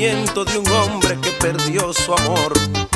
sentimiento de un hombre que perdió su amor.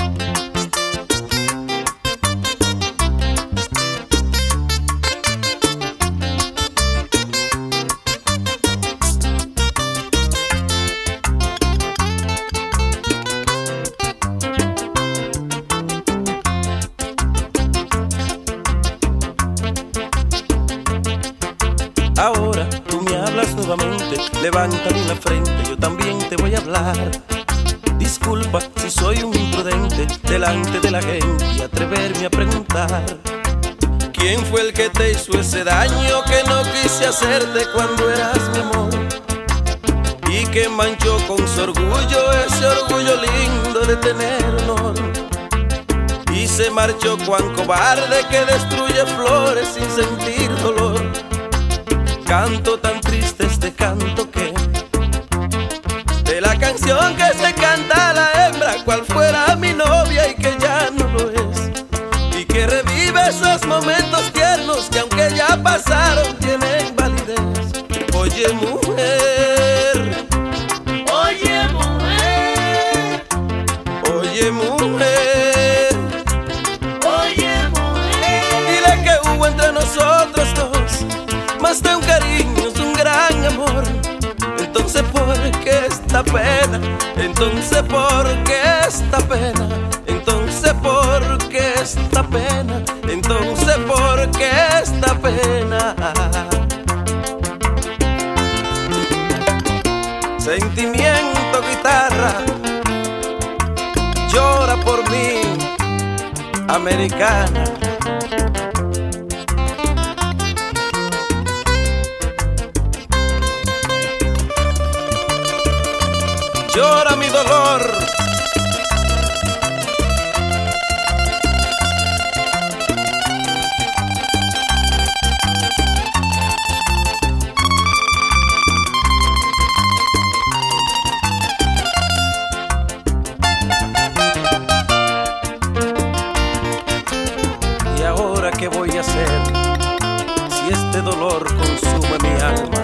Ahora tú me hablas nuevamente, levántame la frente, yo también te voy a hablar. Disculpa si soy un imprudente delante de la gente y atreverme a preguntar: ¿quién fue el que te hizo ese daño que no quise hacerte cuando eras mi amor? Y que manchó con su orgullo, ese orgullo lindo de tener honor. Y se marchó cuán cobarde que destruye flores sin sentir dolor. Canto tan triste este canto que de la canción que se canta a la hembra, cual fuera mi novia y que ya no lo es, y que revive esos momentos tiernos que aunque ya pasaron tienen validez. Oye mujer, Oye mujer, oye mujer, oye mujer, dile que hubo entre nosotros dos más de un cariño, es un gran amor. Entonces ¿por qué esta pena? Entonces ¿por qué esta pena? Entonces ¿por qué esta pena? Entonces ¿por qué esta pena? Sentimiento, guitarra, llora por mí, americana. Llora mi dolor. ¿Y ahora qué voy a hacer si este dolor consume mi alma?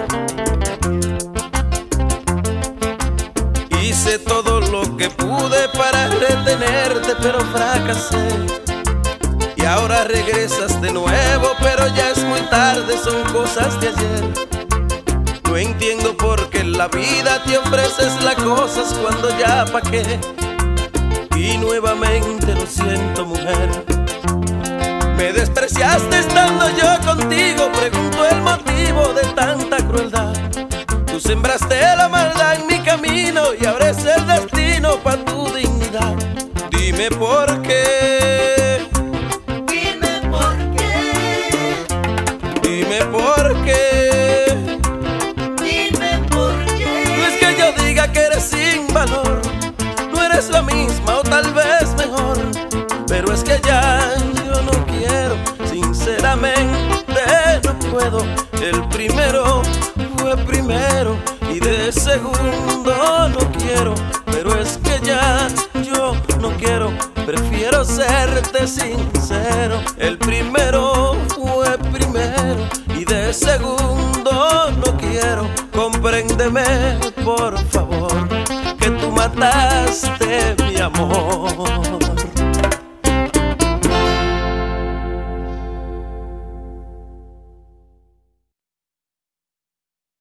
Hice todo lo que pude para retenerte, pero fracasé. Y ahora regresas de nuevo, pero ya es muy tarde, son cosas de ayer. No entiendo por qué en la vida te ofreces las cosas cuando ya pa' qué. Y nuevamente lo siento, mujer. Me despreciaste estando yo contigo, pregunto el motivo de tanta crueldad. Tú sembraste la maldad en mi camino y ahora es el destino pa' tu dignidad. Dime por qué, dime por qué, dime por qué. dime por qué. No es que yo diga que eres sin valor, no eres la misma o tal vez mejor, pero es que ya yo no quiero, sinceramente no puedo. El primero fue primero y de segundo no quiero, pero es que ya yo no quiero, prefiero serte sincero. El primero fue primero y de segundo no quiero. Compréndeme por favor que tú mataste